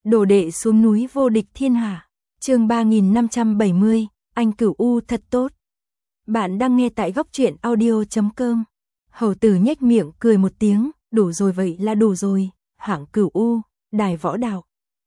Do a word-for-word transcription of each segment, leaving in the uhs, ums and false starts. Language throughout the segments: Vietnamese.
Đồ đệ xuống núi vô địch thiên hạ. Chương ba nghìn năm trăm bảy mươi, anh Cửu U thật tốt. Bạn đang nghe tại góc truyện audio chấm com. Hầu tử nhếch miệng cười một tiếng, đủ rồi vậy là đủ rồi, hạng Cửu U, đài võ đạo.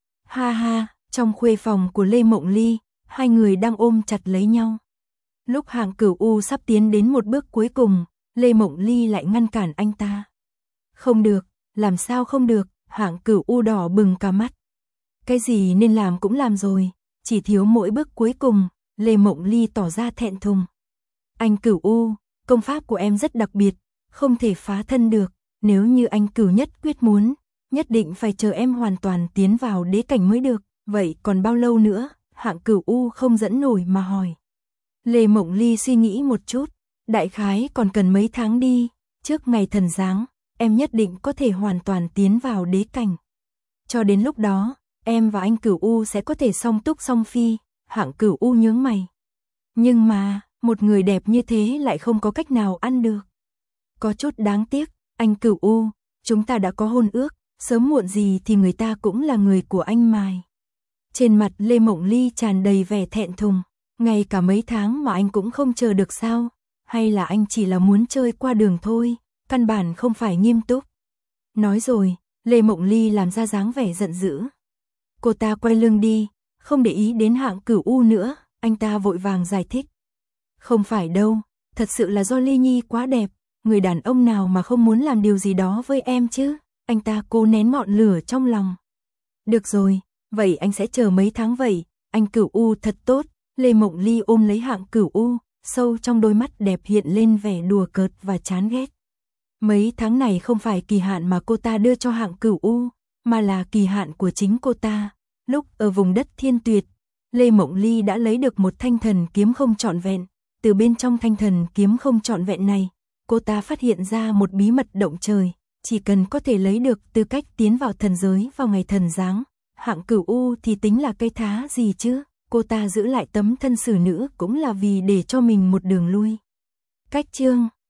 Ha ha, trong khuê phòng của Lê Mộng Ly, hai người đang ôm chặt lấy nhau. Lúc hạng Cửu U sắp tiến đến một bước cuối cùng, Lê Mộng Ly lại ngăn cản anh ta. Không được, làm sao không được, hạng Cửu U đỏ bừng cả mắt. Cái gì nên làm cũng làm rồi, chỉ thiếu mỗi bước cuối cùng, Lê Mộng Ly tỏ ra thẹn thùng. Anh Cửu U, công pháp của em rất đặc biệt, không thể phá thân được, nếu như anh Cửu nhất quyết muốn, nhất định phải chờ em hoàn toàn tiến vào đế cảnh mới được, vậy còn bao lâu nữa, hạng Cửu U không dẫn nổi mà hỏi. Lê Mộng Ly suy nghĩ một chút, đại khái còn cần mấy tháng đi, trước ngày thần giáng, em nhất định có thể hoàn toàn tiến vào đế cảnh. Cho đến lúc đó, em và anh Cửu U sẽ có thể song túc song phi, hạng Cửu U nhướng mày. Nhưng mà, một người đẹp như thế lại không có cách nào ăn được. Có chút đáng tiếc, anh Cửu U, chúng ta đã có hôn ước, sớm muộn gì thì người ta cũng là người của anh mài. Trên mặt Lê Mộng Ly tràn đầy vẻ thẹn thùng, ngay cả mấy tháng mà anh cũng không chờ được sao, hay là anh chỉ là muốn chơi qua đường thôi, căn bản không phải nghiêm túc. Nói rồi, Lê Mộng Ly làm ra dáng vẻ giận dữ. Cô ta quay lưng đi, không để ý đến hạng Cửu U nữa, anh ta vội vàng giải thích. Không phải đâu, thật sự là do Ly Nhi quá đẹp, người đàn ông nào mà không muốn làm điều gì đó với em chứ, anh ta cố nén ngọn lửa trong lòng. Được rồi, vậy anh sẽ chờ mấy tháng vậy, anh Cửu U thật tốt, Lê Mộng Ly ôm lấy hạng Cửu U, sâu trong đôi mắt đẹp hiện lên vẻ đùa cợt và chán ghét. Mấy tháng này không phải kỳ hạn mà cô ta đưa cho hạng Cửu U, mà là kỳ hạn của chính cô ta. Lúc ở vùng đất Thiên Tuyệt, Lê Mộng Ly đã lấy được một thanh thần kiếm không trọn vẹn. Từ bên trong thanh thần kiếm không trọn vẹn này, cô ta phát hiện ra một bí mật động trời. Chỉ cần có thể lấy được tư cách tiến vào thần giới vào ngày thần giáng, hạng Cửu U thì tính là cây thá gì chứ. Cô ta giữ lại tấm thân xử nữ cũng là vì để cho mình một đường lui. Cách chương